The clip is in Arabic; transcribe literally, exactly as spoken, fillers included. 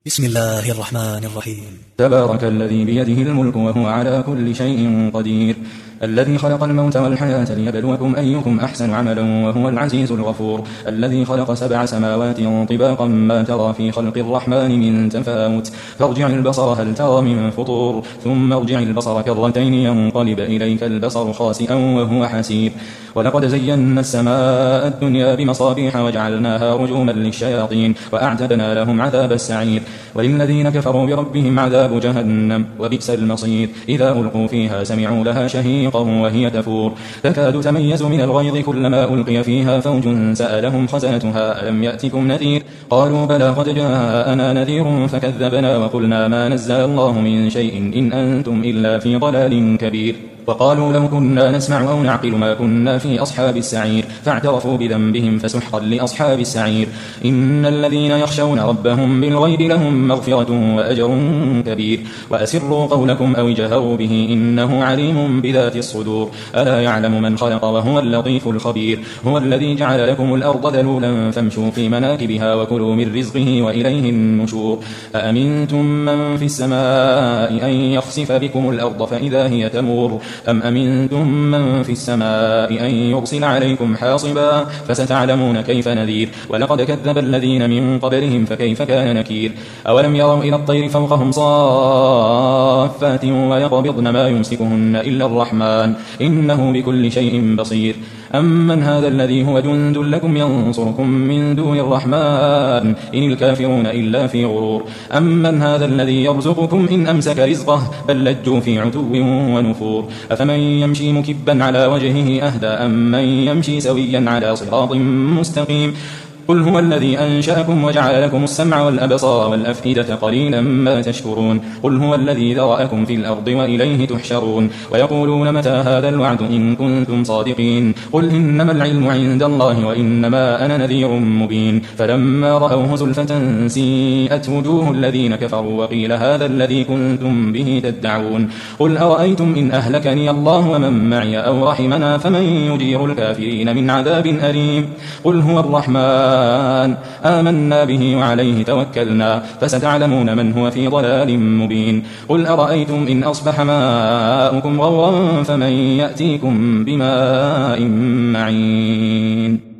بسم الله الرحمن الرحيم. تبارك الذي بيده الملك وهو على كل شيء قدير، الذي خلق الموت والحياة ليبلوكم أيكم أحسن عملا وهو العزيز الغفور، الذي خلق سبع سماوات طباقا ما ترى في خلق الرحمن من تفاوت، فارجع البصر هل ترى من فطور، ثم ارجع البصر كرتين ينقلب إليك البصر خاسئا وهو حسير، ولقد زينا السماء الدنيا بمصابيح وجعلناها رجوما للشياطين وأعتدنا لهم عذاب السعير، وللذين كفروا بربهم عذاب جهنم وبئس المصير، إذا ألقوا فيها سمعوا لها شهيقا وهي تفور، تكاد تميز من الغيظ كلما ألقي فيها فوج سألهم خزنتها ألم يأتكم نذير، قالوا بلى قد جاءنا نذير فكذبنا وقلنا ما نزل الله من شيء إن أنتم إلا في ضلال كبير، وقالوا لو كنا نسمع أو نعقل ما كنا في أصحاب السعير، فاعترفوا بذنبهم فسحقا لأصحاب السعير، إن الذين يخشون ربهم بالغيب لهم مغفرة وأجر كبير، وأسروا قولكم أو جهروا به إنه عليم بذات الصدور، ألا يعلم من خلق وهو اللطيف الخبير، هو الذي جعل لكم الأرض ذلولا فامشوا في مناكبها وكلوا من رزقه وإليه النشور، أأمنتم من في السماء أن يخسف بكم الأرض فإذا هي تمور، أم أمنتم من في السماء أن يرسل عليكم حاصبا فستعلمون كيف نذير، ولقد كذب الذين من قبلهم فكيف كان نكير، أولم يروا إلى الطير فوقهم صافات ويقبضن ما يمسكهن إلا الرحمن إنه بكل شيء بصير، أمن هذا الذي هو جند لكم ينصركم من دون الرحمن إن الكافرون إلا في غرور، أمن هذا الذي يرزقكم إن أمسك رزقه بل لجوا في عتو ونفور، أفمن يمشي مكبا على وجهه أهدى أم من يمشي سويا على صراط مستقيم، قل هو الذي أنشأكم وجعل لكم السمع والأبصار والأفئدة قليلا ما تشكرون، قل هو الذي ذرأكم في الأرض وإليه تحشرون، ويقولون متى هذا الوعد إن كنتم صادقين، قل إنما العلم عند الله وإنما أنا نذير مبين، فلما رأوه زلفة سيئت وجوه الذين كفروا وقيل هذا الذي كنتم به تدعون، قل أرأيتم إن أهلكني الله ومن معي أو رحمنا فمن يجير الكافرين من عذاب أليم، قل هو الرحمن آمنا به وعليه توكلنا فستعلمون من هو في ضلال مبين، قل أرأيتم إن أصبح ماؤكم غورا فمن يأتيكم بماء معين.